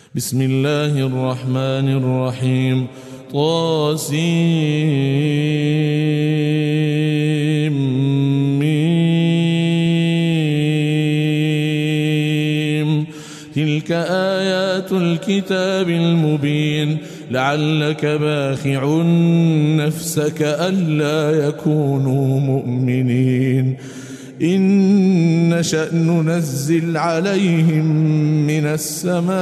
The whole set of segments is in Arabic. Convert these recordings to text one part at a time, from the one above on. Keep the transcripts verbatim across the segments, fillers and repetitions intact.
بسم الله الرحمن الرحيم. طاسيم. تلك آيات الكتاب المبين. لعلك باخع نفسك ألا يكونوا مؤمنين. إن نشأ ننزل عليهم من السماء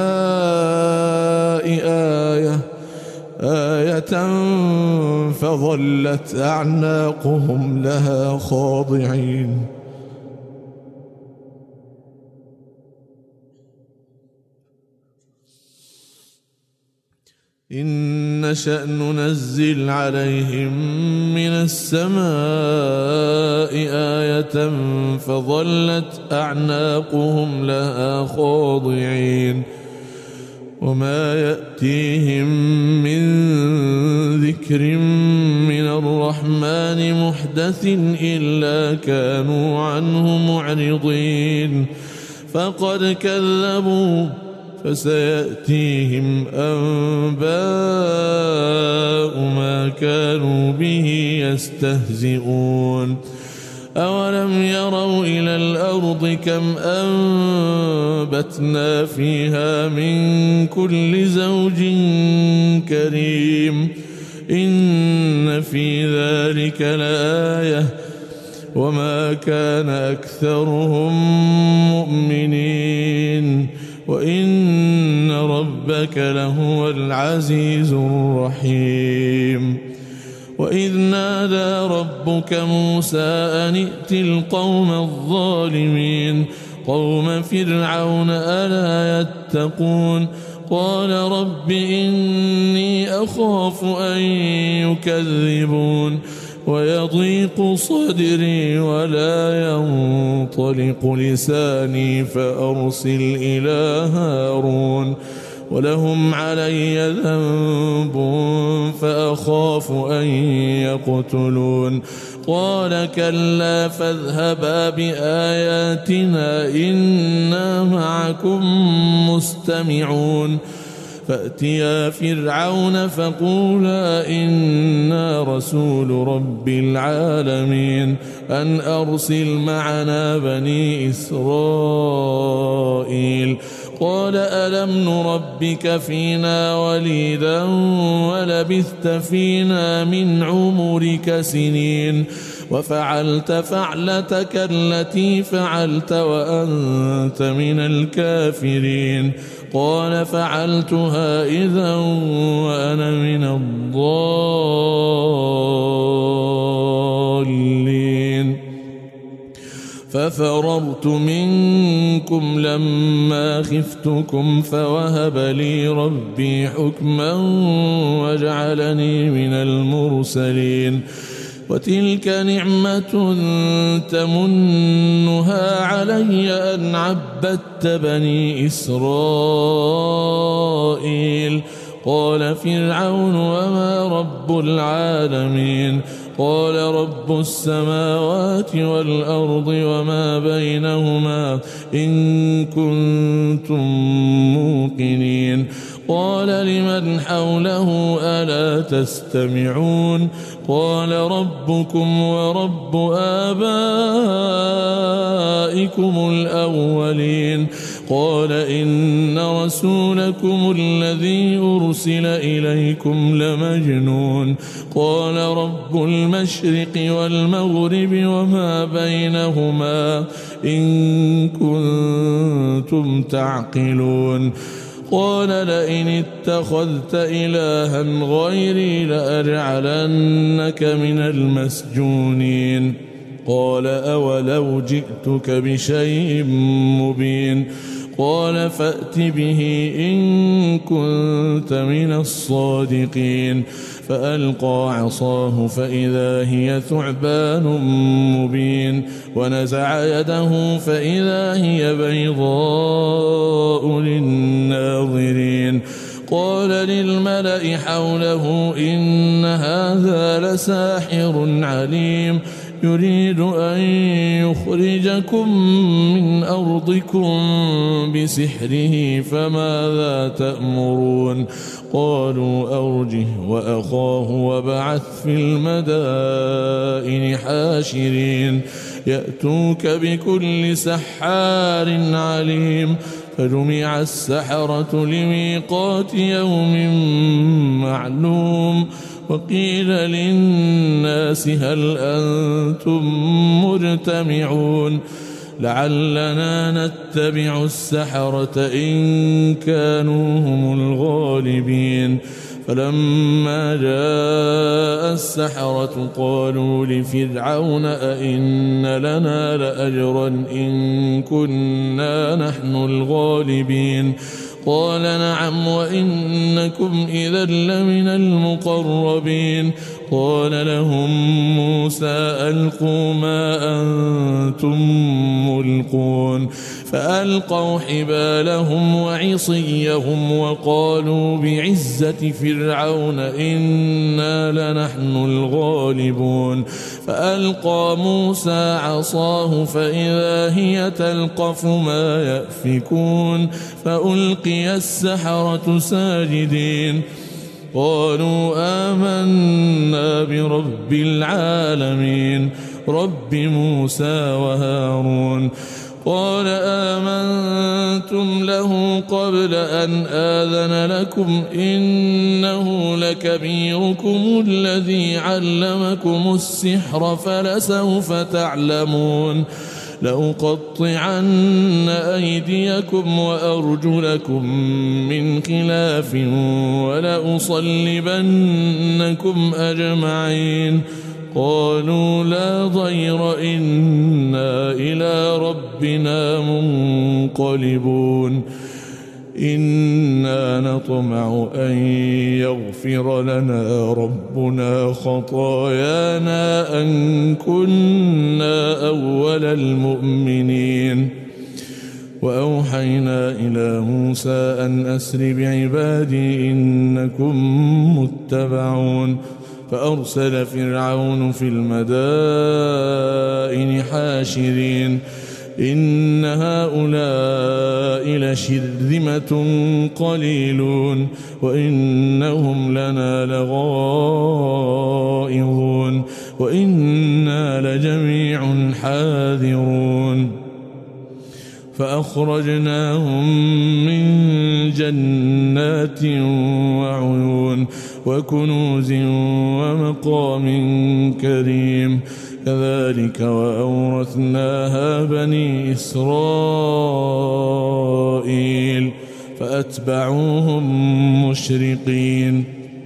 آية آية فظلت أعناقهم لها خاضعين. إن نشأ ننزل عليهم من السماء آية فظلت أعناقهم لها خاضعين. وما يأتيهم من ذكر من الرحمن محدث إلا كانوا عنه معرضين. فقد كذبوا فسيأتيهم أنباء ما كانوا به يستهزئون. أولم يروا إلى الأرض كم أنبتنا فيها من كل زوج كريم. إن في ذلك لآية وما كان أكثرهم مؤمنين وإن ربك لهو العزيز الرحيم. وإذ نادى ربك موسى أن ائت القوم الظالمين قوم فرعون ألا يتقون. قال رب إني أخاف أن يكذبون ويضيق صدري ولا ينطلق لساني فأرسل إلى هارون ولهم علي ذنب فأخاف أن يقتلون. قال كلا فاذهبا بآياتنا إنا معكم مستمعون. فأتيا فرعون فقولا إنا رسول رب العالمين أن أرسل معنا بني إسرائيل. قال ألم نربك فينا وليدا ولبثت فينا من عمرك سنين وفعلت فعلتك التي فعلت وأنت من الكافرين. قال فعلتها إذا وأنا من الضالين. ففررت منكم لما خفتكم فوهب لي ربي حكما وجعلني من المرسلين. وتلك نعمة تمنها علي أن عبدت بني إسرائيل. قال فرعون وما رب العالمين. قال رب السماوات والأرض وما بينهما إن كنتم موقنين. قال لمن حوله ألا تستمعون. قال ربكم ورب آبائكم الأولين. قال إن رسولكم الذي أرسل إليكم لمجنون. قال رب المشرق والمغرب وما بينهما إن كنتم تعقلون. قال لئن اتخذت إلها غيري لأجعلنك من المسجونين. قال أولو جئتك بشيء مبين. قال فأت به إن كنت من الصادقين. فألقى عصاه فإذا هي ثعبان مبين ونزع يده فإذا هي بيضاء للناظرين. قال للملأ حوله إن هذا لساحر عليم يريد أن يخرجكم من أرضكم بسحره فماذا تأمرون قالوا أرجه وأخاه وابعث في المدائن حاشرين يأتوك بكل سحار عليم فجمع السحرة لميقات يوم معلوم وقيل للناس هل أنتم مجتمعون لعلنا نتبع السحرة إن كانوا هم الغالبين فلما جاء السحرة قالوا لفرعون أئن لنا لأجرا إن كنا نحن الغالبين قال نعم وإنكم إذا لمن المقربين قال لهم موسى ألقوا ما أنتم ملقون فألقوا حبالهم وعصيهم وقالوا بعزة فرعون إنا لنحن الغالبون فألقى موسى عصاه فإذا هي تلقف ما يأفكون فألقي السحرة ساجدين قالوا آمنا برب العالمين رب موسى وهارون قال آمنتم له قبل أن آذن لكم إنه لكبيركم الذي علمكم السحر فلسوف تعلمون لأقطعن أيديكم وأرجلكم من خلاف ولأصلبنكم أجمعين قالوا لا ضير إنا إلى ربنا منقلبون إنا نطمع أن يغفر لنا ربنا خطايانا أن كنا أول المؤمنين وأوحينا إلى موسى أن أسر بعبادي إنكم متبعون فأرسل فرعون في المدائن حاشرين إن هؤلاء لشرذمة قليلون وإنهم لنا لغائظون وإنا لجميع حاذرون فأخرجناهم من جنات وعيون وكنوز ومقام كريم كذلك وأورثناها بني إسرائيل فأتبعوهم مشرقين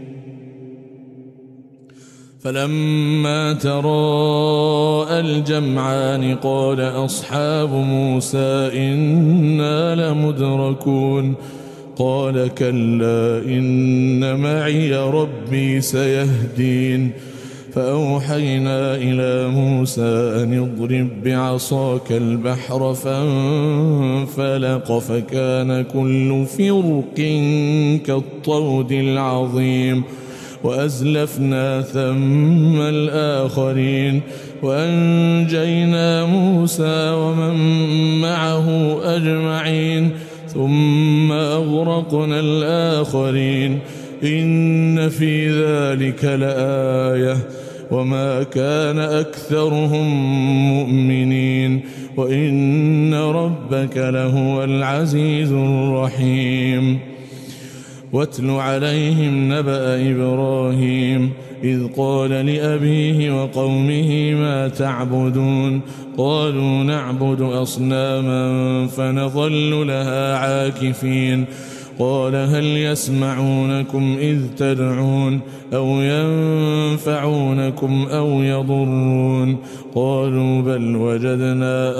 فلما تراءى الجمعان قال أصحاب موسى إنا لمدركون قال كلا إن معي ربي سيهدين فأوحينا إلى موسى أن اضرب بعصاك البحر فانفلق فكان كل فرق كالطود العظيم وأزلفنا ثم الآخرين وأنجينا موسى ومن معه أجمعين ثم أغرقنا الآخرين إن في ذلك لآية وما كان أكثرهم مؤمنين وإن ربك لهو العزيز الرحيم واتل عليهم نبأ إبراهيم إذ قال لأبيه وقومه ما تعبدون قالوا نعبد أصناما فنظل لها عاكفين قال هل يسمعونكم إذ تدعون أو ينفعونكم أو يضرون قالوا بل وجدنا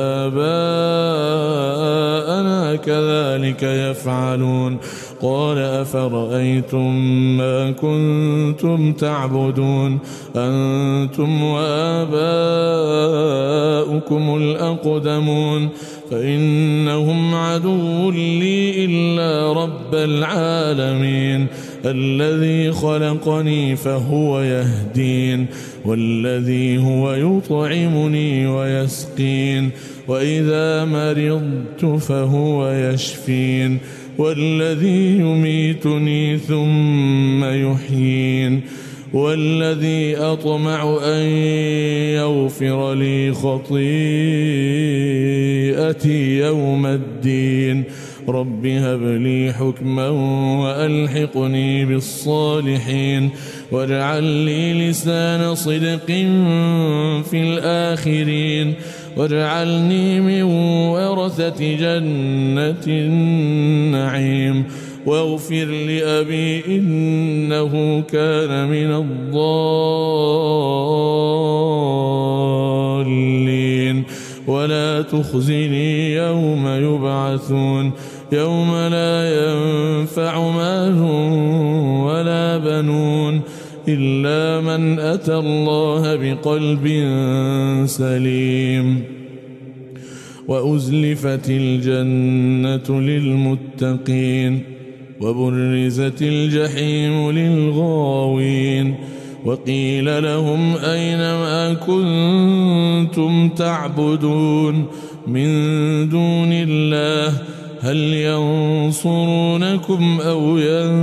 آباءنا كذلك يفعلون قال أفرأيتم ما كنتم تعبدون أنتم وآباؤكم الأقدمون فإنهم عدو لي إلا رب العالمين الذي خلقني فهو يهدين والذي هو يطعمني ويسقين وإذا مرضت فهو يشفين والذي يميتني ثم يحيين والذي أطمع أن يغفر لي خطيئتي يوم الدين رب هب لي حكما وألحقني بالصالحين واجعل لي لسان صدق في الآخرين واجعلني من ورثة جنة النعيم واغفر لأبي إنه كان من الضالين ولا تخزني يوم يبعثون يوم لا ينفع مال ولا بنون إلا من أتى الله بقلب سليم وأزلفت الجنة للمتقين وبرزت الجحيم للغاوين وقيل لهم أين ما كنتم تعبدون من دون الله هل ينصرونكم أو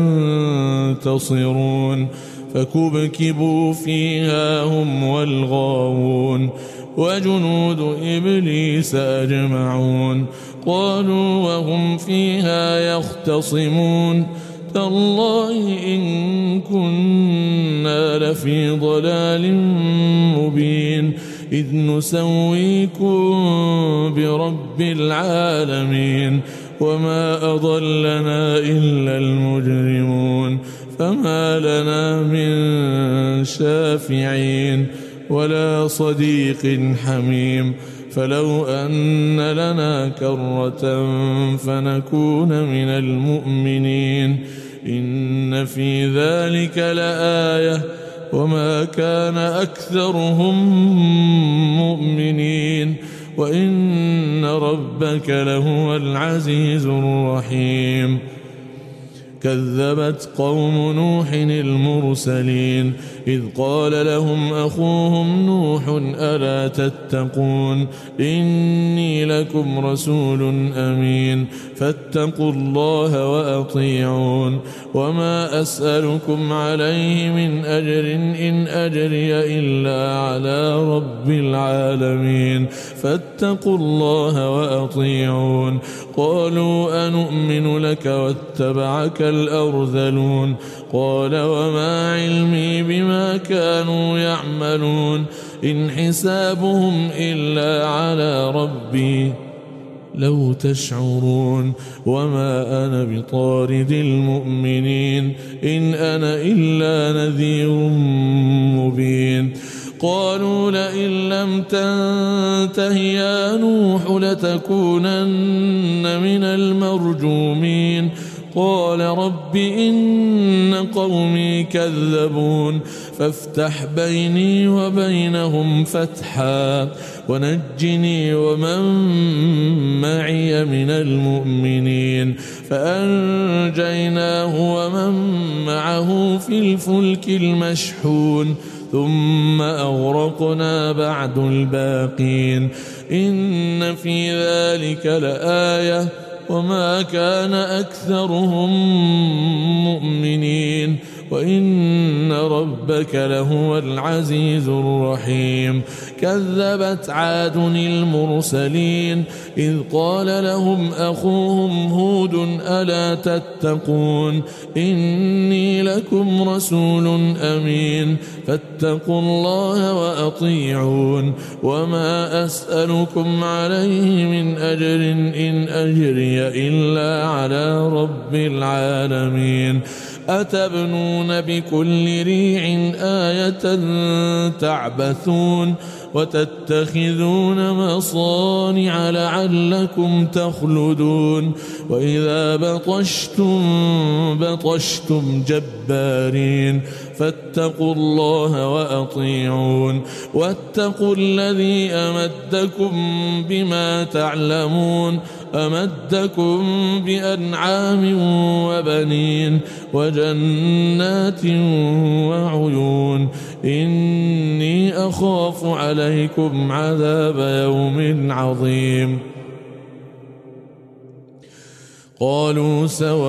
ينتصرون فكبكبوا فيها هم والغاوون وجنود إبليس أجمعون قالوا وهم فيها يختصمون تالله إن كنا لفي ضلال مبين إذ نسويكم برب العالمين وما أضلنا إلا المجرمون فما لنا من شافعين ولا صديق حميم فلو أن لنا كرة فنكون من المؤمنين إن في ذلك لآية وما كان أكثرهم مؤمنين وإن ربك لهو العزيز الرحيم كذبت قوم نوح المرسلين إذ قال لهم أخوهم نوح ألا تتقون إني لكم رسول أمين فاتقوا الله وأطيعون وما أسألكم عليه من أجر إن أجري إلا على رب العالمين فاتقوا الله وأطيعون قالوا أنؤمن لك واتبعك الأرذلون قال وما علمي بما كانوا يعملون إن حسابهم إلا على ربي لو تشعرون وما أنا بطارد المؤمنين إن أنا إلا نذير مبين قالوا لئن لم تنته يا نوح لتكونن من المرجومين قال رب إن قومي كذبون فافتح بيني وبينهم فتحا ونجني ومن معي من المؤمنين فأنجيناه ومن معه في الفلك المشحون ثم أغرقنا بعد الباقين إن في ذلك لآية وما كان أكثرهم مؤمنين وإن ربك لهو العزيز الرحيم كذبت عاد المرسلين إذ قال لهم أخوهم هود ألا تتقون إني لكم رسول أمين فاتقوا الله وأطيعون وما أسألكم عليه من أجر إن أجري إلا على رب العالمين أتبنون بكل ريع آية تعبثون وتتخذون مصانع لعلكم تخلدون وإذا بطشتم بطشتم جبارين فاتقوا الله وأطيعون واتقوا الذي أمدكم بما تعلمون أمدكم بأنعام وبنين وجنات وعيون إني أخاف عليكم عذاب يوم عظيم قالوا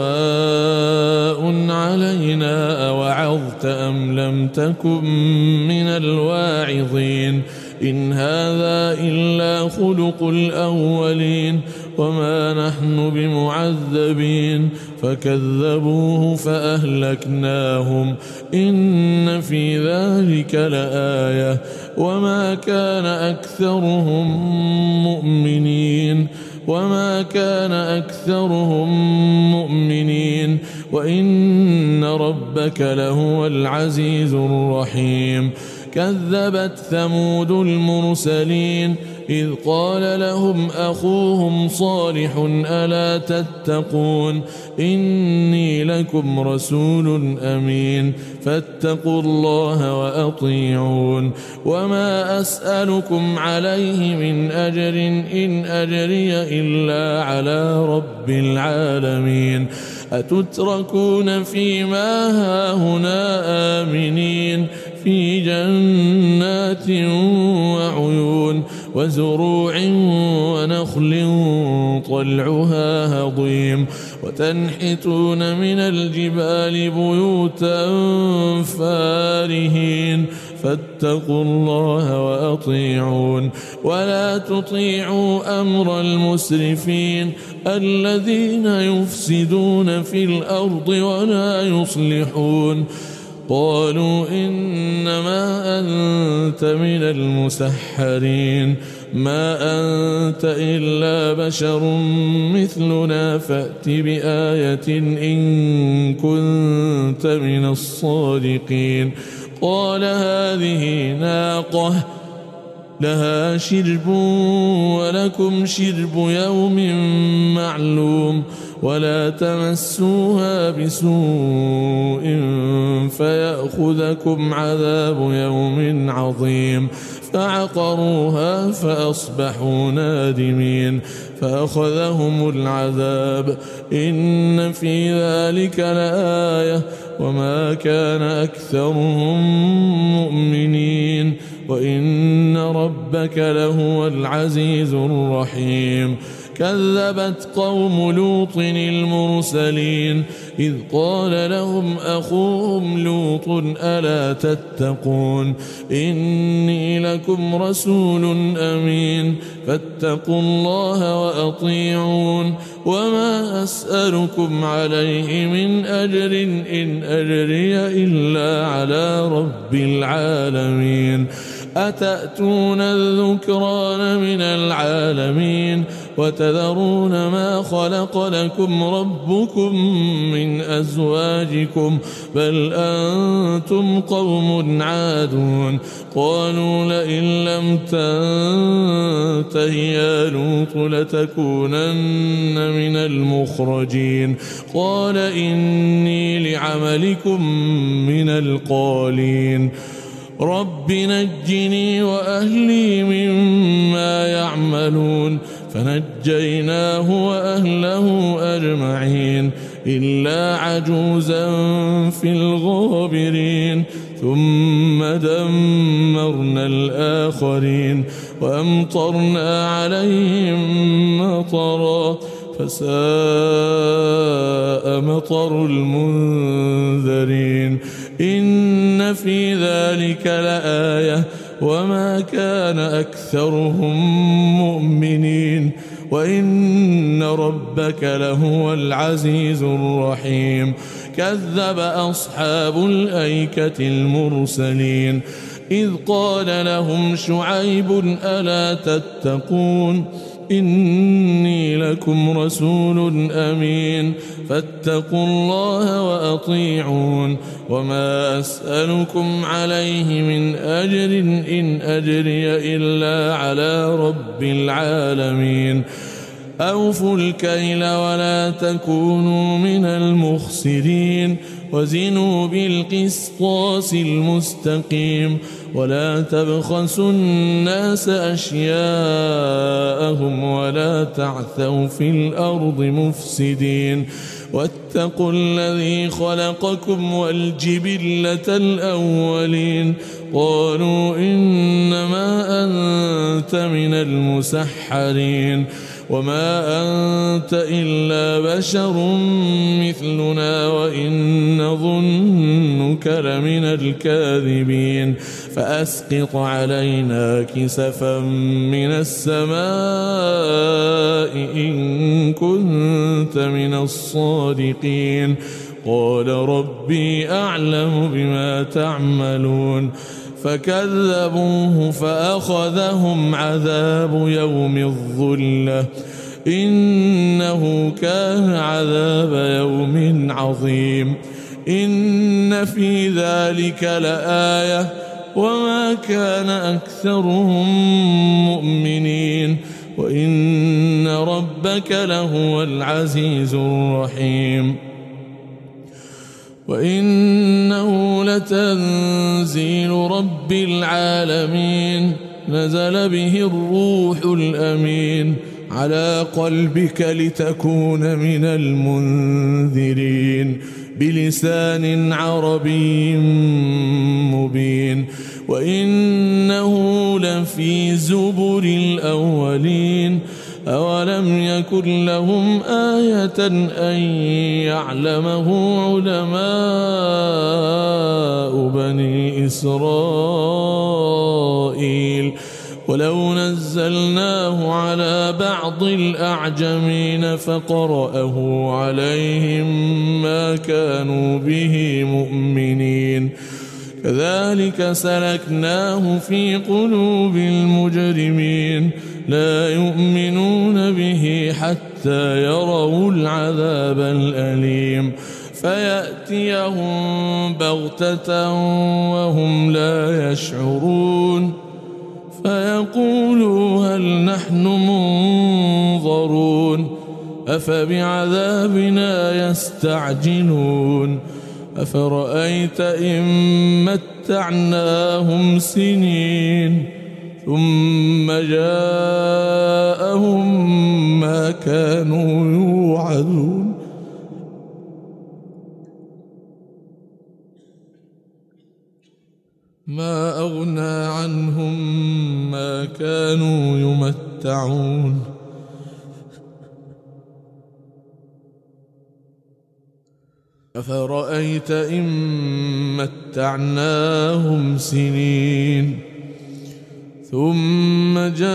سواء علينا أوعظت أم لم تكن من الواعظين إن هذا إلا خلق الأولين وما نحن بمعذبين فكذبوه فأهلكناهم إن في ذلك لآية وما كان أكثرهم مؤمنين وما كان أكثرهم مؤمنين وإن ربك لهو العزيز الرحيم كذبت ثمود المرسلين إذ قال لهم أخوهم صالح ألا تتقون إني لكم رسول أمين فاتقوا الله وأطيعون وما أسألكم عليه من أجر إن أجري إلا على رب العالمين أتتركون فيما هاهنا آمنين في جنات وعيون وزروع ونخل طلعها هضيم وتنحتون من الجبال بيوتا فارهين فاتقوا الله وأطيعون ولا تطيعوا أمر المسرفين الذين يفسدون في الأرض ولا يصلحون قالوا إنما أنت من المسحرين ما أنت إلا بشر مثلنا فأت بآية إن كنت من الصادقين قال هذه ناقة لها شرب ولكم شرب يوم معلوم ولا تمسوها بسوء فيأخذكم عذاب يوم عظيم فعقروها فأصبحوا نادمين فأخذهم العذاب إن في ذلك لآية وما كان أكثرهم مؤمنين وإن ربك لهو العزيز الرحيم كذبت قوم لوط المرسلين إذ قال لهم أخوهم لوط ألا تتقون إني لكم رسول أمين فاتقوا الله وأطيعون وما أسألكم عليه من أجر إن أجري إلا على رب العالمين أتأتون الذكران من العالمين وتذرون ما خلق لكم ربكم من أزواجكم بل أنتم قوم عادون قالوا لئن لم تنته يا لوط لتكونن من المخرجين قال إني لعملكم من القالين رب نجني وأهلي مما يعملون فنجيناه وأهله أجمعين إلا عجوزا في الغابرين ثم دمرنا الآخرين وأمطرنا عليهم مطرا فساء مطر المنذرين إن في ذلك لآية وما كان أكثرهم مؤمنين وإن ربك لهو العزيز الرحيم كذب أصحاب الأيكة المرسلين إذ قال لهم شعيب ألا تتقون إني لكم رسول أمين فاتقوا الله وأطيعون وما أسألكم عليه من أجر إن أجري إلا على رب العالمين أوفوا الكيل ولا تكونوا من المخسرين وزنوا بالقسطاس المستقيم ولا تبخسوا الناس أشياءهم ولا تعثوا في الأرض مفسدين واتقوا الذي خلقكم والجبلة الأولين قالوا إنما أنت من المسحرين وما أنت إلا بشر مثلنا وإن نظنك لمن الكاذبين فأسقط علينا كسفا من السماء إن كنت من الصادقين قال ربي أعلم بما تعملون فكذبوه فأخذهم عذاب يوم الظلة إنه كان عذاب يوم عظيم إن في ذلك لآية وما كان أكثرهم مؤمنين وإن ربك لهو العزيز الرحيم وإنه لتنزيل رب العالمين نزل به الروح الأمين على قلبك لتكون من المنذرين بلسان عربي مبين وإنه لفي زبر الأولين أولم يكن لهم آية أن يعلمه علماء بني إسرائيل ولو نزلناه على بعض الأعجمين فقرأه عليهم ما كانوا به مؤمنين كذلك سلكناه في قلوب المجرمين لا يؤمنون به حتى يروا العذاب الأليم فيأتيهم بغتة وهم لا يشعرون فيقولوا هل نحن منظرون أفبعذابنا يستعجلون أفرأيت إن متعناهم سنين ثم جاءهم ما كانوا يوعدون ما أغنى عنهم ما كانوا يمتعون أفرأيت إن متعناهم سنين ثم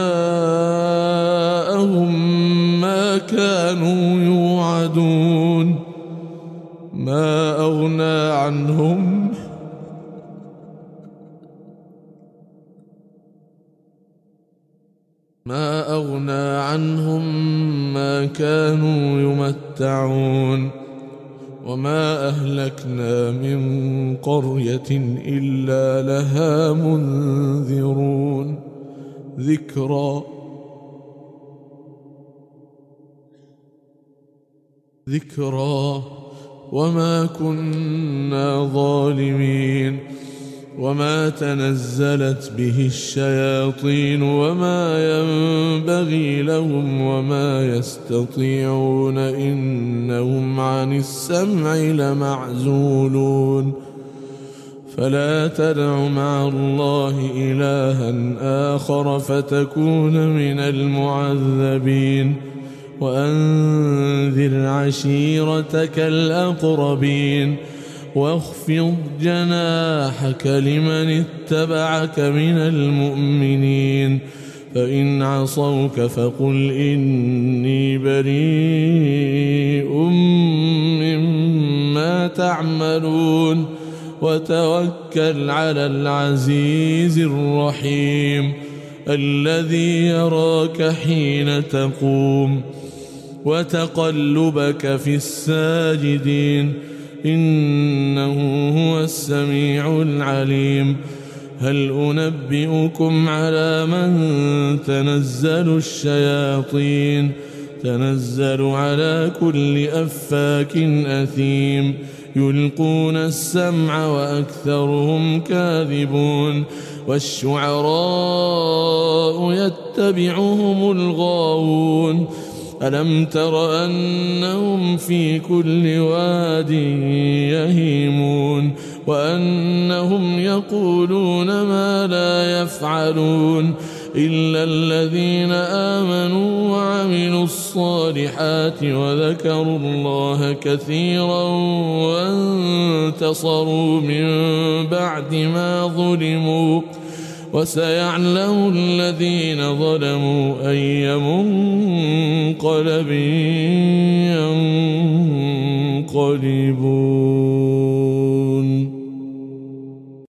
جاءهم ما كانوا يوعدون ما أغنى عنهم ما أغنى عنهم ما كانوا يمتعون وما أهلكنا من قرية إلا لها منذرون ذكرى ذكرى وما كنا ظالمين وما تنزلت به الشياطين وما ينبغي لهم وما يستطيعون إنهم عن السمع لمعزولون فلا تدع مع الله إلها آخر فتكون من المعذبين وأنذر عشيرتك الأقربين واخفض جناحك لمن اتبعك من المؤمنين فإن عصوك فقل إني بريء مما تعملون وتوكل على العزيز الرحيم الذي يراك حين تقوم وتقلبك في الساجدين إنه هو السميع العليم هل أنبئكم على من تنزل الشياطين تنزل على كل أفاك أثيم يلقون السمع وأكثرهم كاذبون والشعراء يتبعهم الغاوون ألم تر أنهم في كل واد يهيمون وأنهم يقولون ما لا يفعلون إلا الذين آمنوا وعملوا الصالحات وذكروا الله كثيرا وانتصروا من بعد ما ظلموا وسيعلم الذين ظلموا أي منقلب ينقلبون.